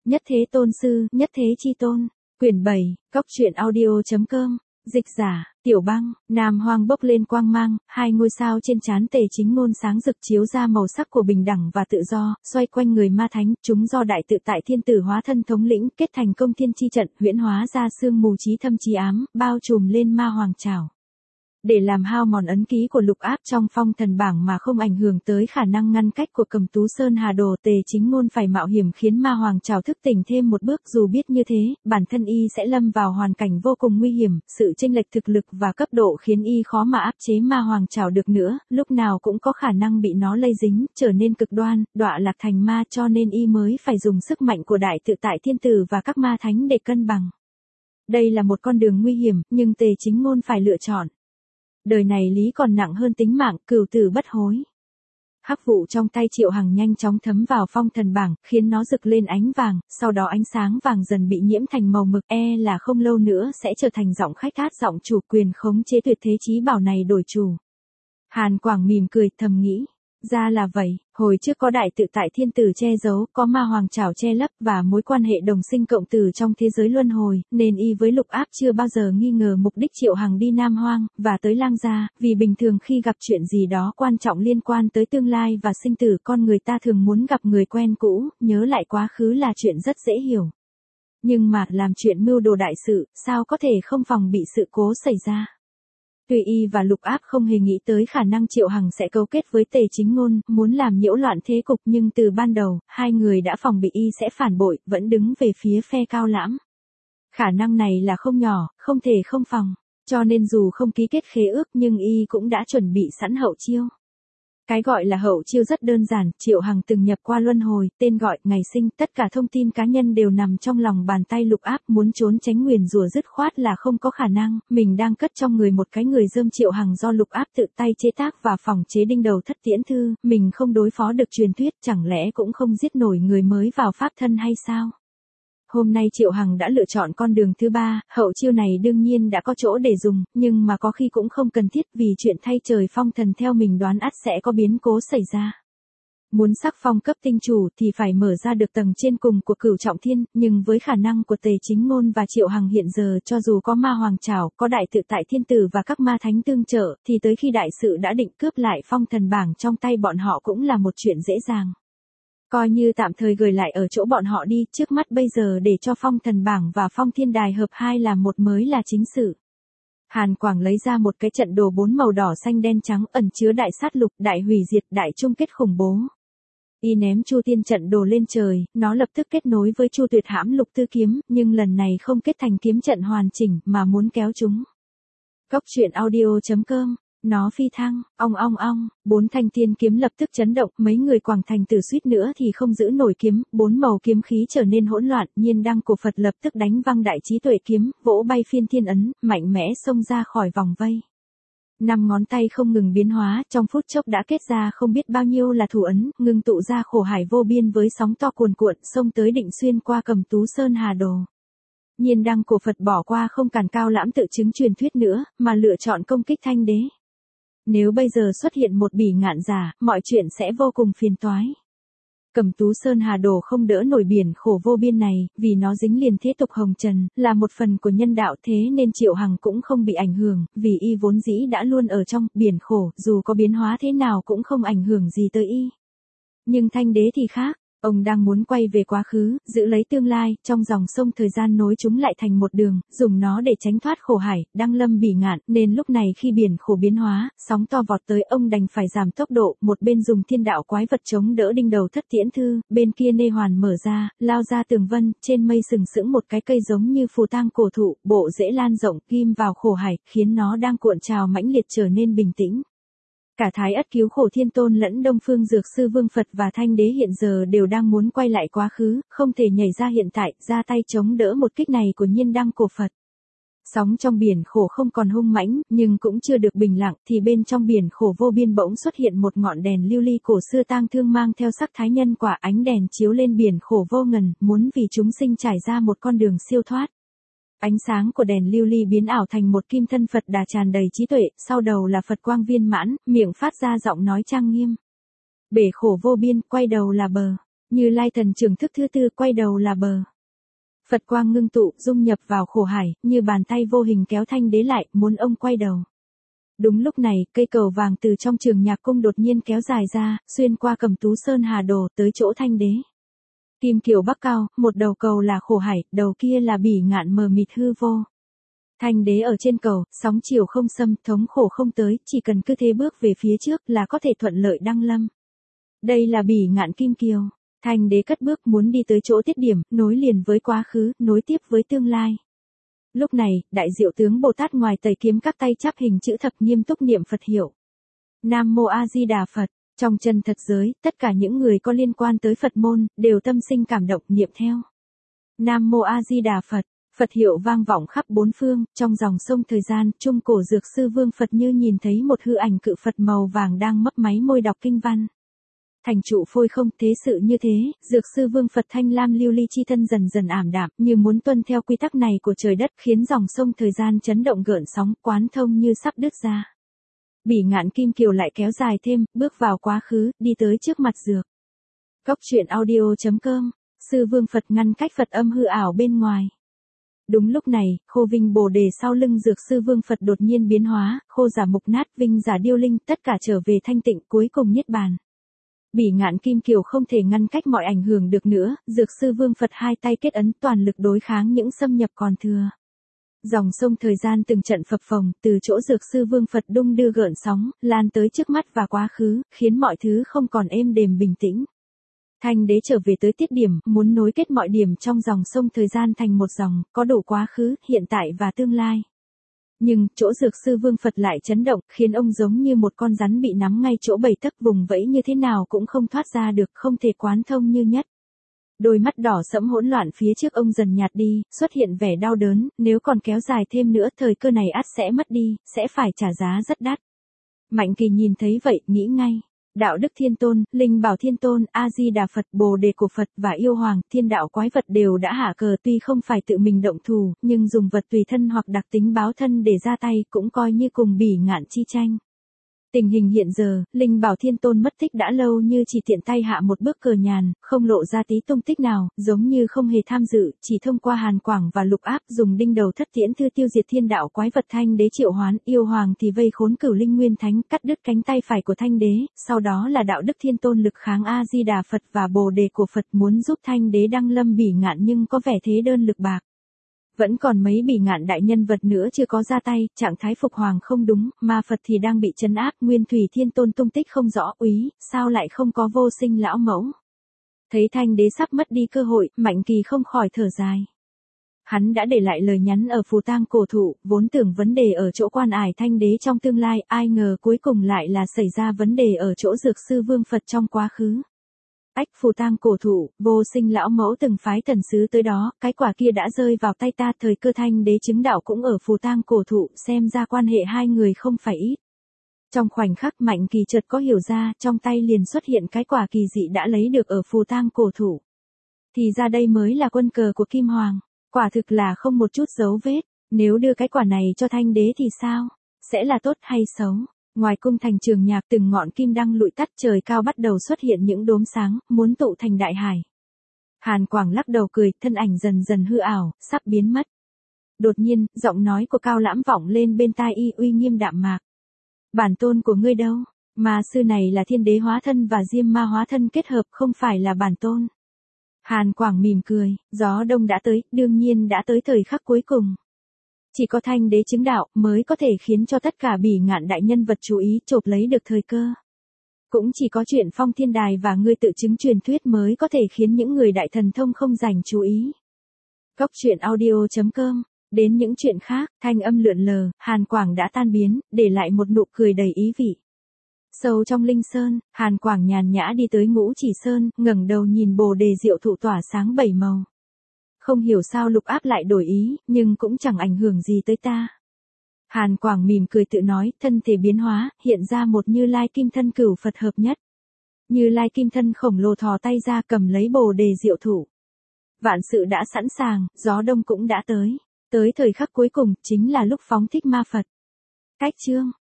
Nhất Thế Tôn Sư, Nhất Thế Chi Tôn. Quyển 7, Cóc truyện audio.com. Dịch giả, Tiểu Băng. Nam Hoang bốc lên quang mang, hai ngôi sao trên trán Tề Chính Ngôn sáng rực chiếu ra màu sắc của bình đẳng và tự do, xoay quanh người ma thánh, chúng do đại tự tại thiên tử hóa thân thống lĩnh, kết thành công thiên chi trận, huyễn hóa ra sương mù trí thâm trí ám, bao trùm lên ma hoàng trảo. Để làm hao mòn ấn ký của lục áp trong phong thần bảng mà không ảnh hưởng tới khả năng ngăn cách của Cầm Tú Sơn Hà Đồ, Tề Chính Ngôn phải mạo hiểm khiến ma hoàng trảo thức tỉnh thêm một bước, dù biết như thế, bản thân y sẽ lâm vào hoàn cảnh vô cùng nguy hiểm, sự chênh lệch thực lực và cấp độ khiến y khó mà áp chế ma hoàng trảo được nữa, lúc nào cũng có khả năng bị nó lây dính, trở nên cực đoan, đọa lạc thành ma, cho nên y mới phải dùng sức mạnh của đại tự tại thiên tử và các ma thánh để cân bằng. Đây là một con đường nguy hiểm, nhưng Tề Chính Ngôn phải lựa chọn. Đời này lý còn nặng hơn tính mạng, cửu tử bất hối. Hắc vụ trong tay Triệu Hằng nhanh chóng thấm vào phong thần bảng, khiến nó rực lên ánh vàng, sau đó ánh sáng vàng dần bị nhiễm thành màu mực, là không lâu nữa sẽ trở thành giọng khách hát giọng chủ quyền khống chế tuyệt thế chí bảo này đổi chủ. Hàn Quảng mỉm cười thầm nghĩ, ra là vậy, hồi trước có đại tự tại thiên tử che giấu, có ma hoàng trảo che lấp và mối quan hệ đồng sinh cộng tử trong thế giới luân hồi, nên y với lục áp chưa bao giờ nghi ngờ mục đích Triệu Hằng đi Nam Hoang, và tới Lang Gia, vì bình thường khi gặp chuyện gì đó quan trọng liên quan tới tương lai và sinh tử, con người ta thường muốn gặp người quen cũ, nhớ lại quá khứ là chuyện rất dễ hiểu. Nhưng mà, làm chuyện mưu đồ đại sự, sao có thể không phòng bị sự cố xảy ra. Tuy y và lục áp không hề nghĩ tới khả năng Triệu Hằng sẽ cấu kết với Tề Chính Ngôn, muốn làm nhiễu loạn thế cục, nhưng từ ban đầu, hai người đã phòng bị y sẽ phản bội, vẫn đứng về phía phe Cao Lãm. Khả năng này là không nhỏ, không thể không phòng, cho nên dù không ký kết khế ước nhưng y cũng đã chuẩn bị sẵn hậu chiêu. Cái gọi là hậu chiêu rất đơn giản, Triệu Hằng từng nhập qua luân hồi, tên gọi, ngày sinh, tất cả thông tin cá nhân đều nằm trong lòng bàn tay lục áp, muốn trốn tránh nguyền rủa dứt khoát là không có khả năng, mình đang cất trong người một cái người dơm Triệu Hằng do lục áp tự tay chế tác và phòng chế đinh đầu thất tiễn thư, mình không đối phó được truyền thuyết, chẳng lẽ cũng không giết nổi người mới vào pháp thân hay sao? Hôm nay Triệu Hằng đã lựa chọn con đường thứ ba, hậu chiêu này đương nhiên đã có chỗ để dùng, nhưng mà có khi cũng không cần thiết vì chuyện thay trời phong thần theo mình đoán ắt sẽ có biến cố xảy ra. Muốn sắc phong cấp tinh chủ thì phải mở ra được tầng trên cùng của cửu trọng thiên, nhưng với khả năng của Tề Chính Ngôn và Triệu Hằng hiện giờ cho dù có ma hoàng trảo, có đại tự tại thiên tử và các ma thánh tương trợ, thì tới khi đại sự đã định cướp lại phong thần bảng trong tay bọn họ cũng là một chuyện dễ dàng. Coi như tạm thời gửi lại ở chỗ bọn họ đi, trước mắt bây giờ để cho phong thần bảng và phong thiên đài hợp hai làm một mới là chính sự. Hàn Quảng lấy ra một cái trận đồ 4 màu đỏ xanh đen trắng ẩn chứa đại sát lục, đại hủy diệt, đại chung kết khủng bố. Y ném Chu Tiên trận đồ lên trời, nó lập tức kết nối với Chu Tuyệt Hãm Lục Tư kiếm, nhưng lần này không kết thành kiếm trận hoàn chỉnh mà muốn kéo chúng. Cóc truyện audio.com. Nó phi thăng, ong ong ong, 4 thanh tiên kiếm lập tức chấn động, mấy người Quảng Thành Tử suýt nữa thì không giữ nổi kiếm, 4 màu kiếm khí trở nên hỗn loạn, Nhiên Đăng Cổ Phật lập tức đánh văng đại trí tuệ kiếm, vỗ bay phiên thiên ấn, mạnh mẽ xông ra khỏi vòng vây. 5 ngón tay không ngừng biến hóa, trong phút chốc đã kết ra không biết bao nhiêu là thủ ấn, ngưng tụ ra khổ hải vô biên với sóng to cuồn cuộn, xông tới định xuyên qua Cầm Tú Sơn Hà Đồ. Nhiên Đăng Cổ Phật bỏ qua không cản Cao Lãm tự chứng truyền thuyết nữa, mà lựa chọn công kích Thanh Đế. Nếu bây giờ xuất hiện một bỉ ngạn giả, mọi chuyện sẽ vô cùng phiền toái. Cầm Tú Sơn Hà Đồ không đỡ nổi biển khổ vô biên này, vì nó dính liền thế tục hồng trần, là một phần của nhân đạo, thế nên Triệu Hằng cũng không bị ảnh hưởng, vì y vốn dĩ đã luôn ở trong biển khổ, dù có biến hóa thế nào cũng không ảnh hưởng gì tới y. Nhưng Thanh Đế thì khác. Ông đang muốn quay về quá khứ, giữ lấy tương lai, trong dòng sông thời gian nối chúng lại thành một đường, dùng nó để tránh thoát khổ hải, đăng lâm bỉ ngạn, nên lúc này khi biển khổ biến hóa, sóng to vọt tới ông đành phải giảm tốc độ, một bên dùng thiên đạo quái vật chống đỡ đinh đầu thất tiễn thư, bên kia nê hoàn mở ra, lao ra tường vân, trên mây sừng sững một cái cây giống như phù tang cổ thụ, bộ rễ lan rộng, ghim vào khổ hải, khiến nó đang cuộn trào mãnh liệt trở nên bình tĩnh. Cả Thái Ất Cứu Khổ Thiên Tôn lẫn Đông Phương Dược Sư Vương Phật và Thanh Đế hiện giờ đều đang muốn quay lại quá khứ, không thể nhảy ra hiện tại, ra tay chống đỡ một kích này của Nhiên Đăng Cổ Phật. Sóng trong biển khổ không còn hung mãnh, nhưng cũng chưa được bình lặng, thì bên trong biển khổ vô biên bỗng xuất hiện một ngọn đèn lưu ly cổ xưa tang thương mang theo sắc thái nhân quả, ánh đèn chiếu lên biển khổ vô ngần, muốn vì chúng sinh trải ra một con đường siêu thoát. Ánh sáng của đèn lưu ly biến ảo thành một kim thân Phật Đà tràn đầy trí tuệ, sau đầu là Phật quang viên mãn, miệng phát ra giọng nói trang nghiêm. Bể khổ vô biên, quay đầu là bờ. Như Lai thần trưởng thức thứ tư quay đầu là bờ. Phật quang ngưng tụ, dung nhập vào khổ hải, như bàn tay vô hình kéo Thanh đế lại, muốn ông quay đầu. Đúng lúc này, cây cầu vàng từ trong trường nhạc cung đột nhiên kéo dài ra, xuyên qua Cẩm Tú Sơn Hà Đồ tới chỗ Thanh đế. Kim kiều bắc cao, một đầu cầu là khổ hải, đầu kia là bỉ ngạn mờ mịt hư vô. Thanh đế ở trên cầu, sóng chiều không xâm, thống khổ không tới, chỉ cần cứ thế bước về phía trước là có thể thuận lợi đăng lâm. Đây là bỉ ngạn kim kiều. Thanh đế cất bước muốn đi tới chỗ tiết điểm, nối liền với quá khứ, nối tiếp với tương lai. Lúc này, Đại Diệu Tướng Bồ Tát ngoài tẩy kiếm các tay chắp hình chữ thập nghiêm túc niệm Phật hiệu. Nam Mô A Di Đà Phật. Trong chân thật giới, tất cả những người có liên quan tới Phật môn, đều tâm sinh cảm động niệm theo. Nam Mô A Di Đà Phật. Phật hiệu vang vọng khắp bốn phương, trong dòng sông thời gian, trung cổ dược sư Vương Phật như nhìn thấy một hư ảnh cự Phật màu vàng đang mấp máy môi đọc kinh văn. Thành trụ phôi không, thế sự như thế, dược sư Vương Phật thanh lam lưu ly chi thân dần dần ảm đạm, như muốn tuân theo quy tắc này của trời đất, khiến dòng sông thời gian chấn động gợn sóng, quán thông như sắp đứt ra. Bỉ ngạn kim kiều lại kéo dài thêm, bước vào quá khứ, đi tới trước mặt dược. Cốc truyện audio.com. Sư Vương Phật ngăn cách Phật âm hư ảo bên ngoài. Đúng lúc này, khô vinh bồ đề sau lưng dược sư Vương Phật đột nhiên biến hóa, khô giả mục nát, vinh giả điêu linh, tất cả trở về thanh tịnh, cuối cùng niết bàn. Bỉ ngạn kim kiều không thể ngăn cách mọi ảnh hưởng được nữa, dược sư Vương Phật hai tay kết ấn toàn lực đối kháng những xâm nhập còn thừa. Dòng sông thời gian từng trận phập phồng, từ chỗ dược sư Vương Phật đung đưa gợn sóng, lan tới trước mắt và quá khứ, khiến mọi thứ không còn êm đềm bình tĩnh. Thanh đế trở về tới tiết điểm, muốn nối kết mọi điểm trong dòng sông thời gian thành một dòng, có đủ quá khứ, hiện tại và tương lai. Nhưng, chỗ dược sư Vương Phật lại chấn động, khiến ông giống như một con rắn bị nắm ngay chỗ bảy tấc, vùng vẫy như thế nào cũng không thoát ra được, không thể quán thông như nhất. Đôi mắt đỏ sẫm hỗn loạn phía trước ông dần nhạt đi, xuất hiện vẻ đau đớn, nếu còn kéo dài thêm nữa thời cơ này ắt sẽ mất đi, sẽ phải trả giá rất đắt. Mạnh Kỳ nhìn thấy vậy, nghĩ ngay. Đạo Đức Thiên Tôn, Linh Bảo Thiên Tôn, A-di-đà Phật, Bồ Đề của Phật và Yêu Hoàng, thiên đạo quái vật đều đã hạ cờ, tuy không phải tự mình động thủ, nhưng dùng vật tùy thân hoặc đặc tính báo thân để ra tay, cũng coi như cùng bỉ ngạn chi tranh. Tình hình hiện giờ, Linh Bảo Thiên Tôn mất tích đã lâu như chỉ tiện tay hạ một bước cờ nhàn, không lộ ra tí tung tích nào, giống như không hề tham dự, chỉ thông qua Hàn Quảng và Lục Áp dùng đinh đầu thất tiễn thư tiêu diệt thiên đạo quái vật. Thanh đế triệu hoán, Yêu Hoàng thì vây khốn Cửu Linh Nguyên Thánh, cắt đứt cánh tay phải của Thanh đế, sau đó là Đạo Đức Thiên Tôn lực kháng A-di-đà Phật và Bồ Đề của Phật muốn giúp Thanh đế đăng lâm bỉ ngạn, nhưng có vẻ thế đơn lực bạc. Vẫn còn mấy bỉ ngạn đại nhân vật nữa chưa có ra tay, trạng thái Phục Hoàng không đúng, mà Phật thì đang bị trấn áp, Nguyên Thủy Thiên Tôn tung tích không rõ, úy, sao lại không có Vô Sinh lão mẫu. Thấy Thanh đế sắp mất đi cơ hội, Mạnh Kỳ không khỏi thở dài. Hắn đã để lại lời nhắn ở phù tang cổ thụ, vốn tưởng vấn đề ở chỗ quan ải Thanh đế trong tương lai, ai ngờ cuối cùng lại là xảy ra vấn đề ở chỗ dược sư Vương Phật trong quá khứ. Ách, phù tang cổ thụ, Vô Sinh lão mẫu từng phái thần sứ tới đó, cái quả kia đã rơi vào tay ta, thời cơ Thanh đế chứng đạo cũng ở phù tang cổ thụ, xem ra quan hệ hai người không phải ít. Trong khoảnh khắc Mạnh Kỳ chợt có hiểu ra, trong tay liền xuất hiện cái quả kỳ dị đã lấy được ở phù tang cổ thụ. Thì ra đây mới là quân cờ của Kim Hoàng, quả thực là không một chút dấu vết, nếu đưa cái quả này cho Thanh đế thì sao? Sẽ là tốt hay xấu? Ngoài cung thành Trường Nhạc, từng ngọn kim đăng lụi tắt, trời cao bắt đầu xuất hiện những đốm sáng, muốn tụ thành đại hải. Hàn Quảng lắc đầu cười, thân ảnh dần dần hư ảo, sắp biến mất. Đột nhiên, giọng nói của Cao Lãm vọng lên bên tai y, uy nghiêm đạm mạc. Bản tôn của ngươi đâu? Ma sư này là thiên đế hóa thân và diêm ma hóa thân kết hợp, không phải là bản tôn. Hàn Quảng mỉm cười, gió đông đã tới, đương nhiên đã tới thời khắc cuối cùng. Chỉ có Thanh đế chứng đạo mới có thể khiến cho tất cả bỉ ngạn đại nhân vật chú ý, chộp lấy được thời cơ. Cũng chỉ có chuyện Phong Thiên Đài và ngươi tự chứng truyền thuyết mới có thể khiến những người đại thần thông không dành chú ý. Cốc truyện audio.com. Đến những chuyện khác, thanh âm lượn lờ, Hàn Quảng đã tan biến, để lại một nụ cười đầy ý vị. Sâu trong linh sơn, Hàn Quảng nhàn nhã đi tới Ngũ Chỉ Sơn, ngẩng đầu nhìn Bồ Đề diệu thụ tỏa sáng bảy màu. Không hiểu sao Lục Áp lại đổi ý, nhưng cũng chẳng ảnh hưởng gì tới ta. Hàn Quảng mỉm cười tự nói, thân thể biến hóa, hiện ra một Như Lai kim thân cửu Phật hợp nhất. Như Lai kim thân khổng lồ thò tay ra cầm lấy Bồ Đề diệu thụ. Vạn sự đã sẵn sàng, gió đông cũng đã tới. Tới thời khắc cuối cùng, chính là lúc phóng thích ma Phật. Cách chương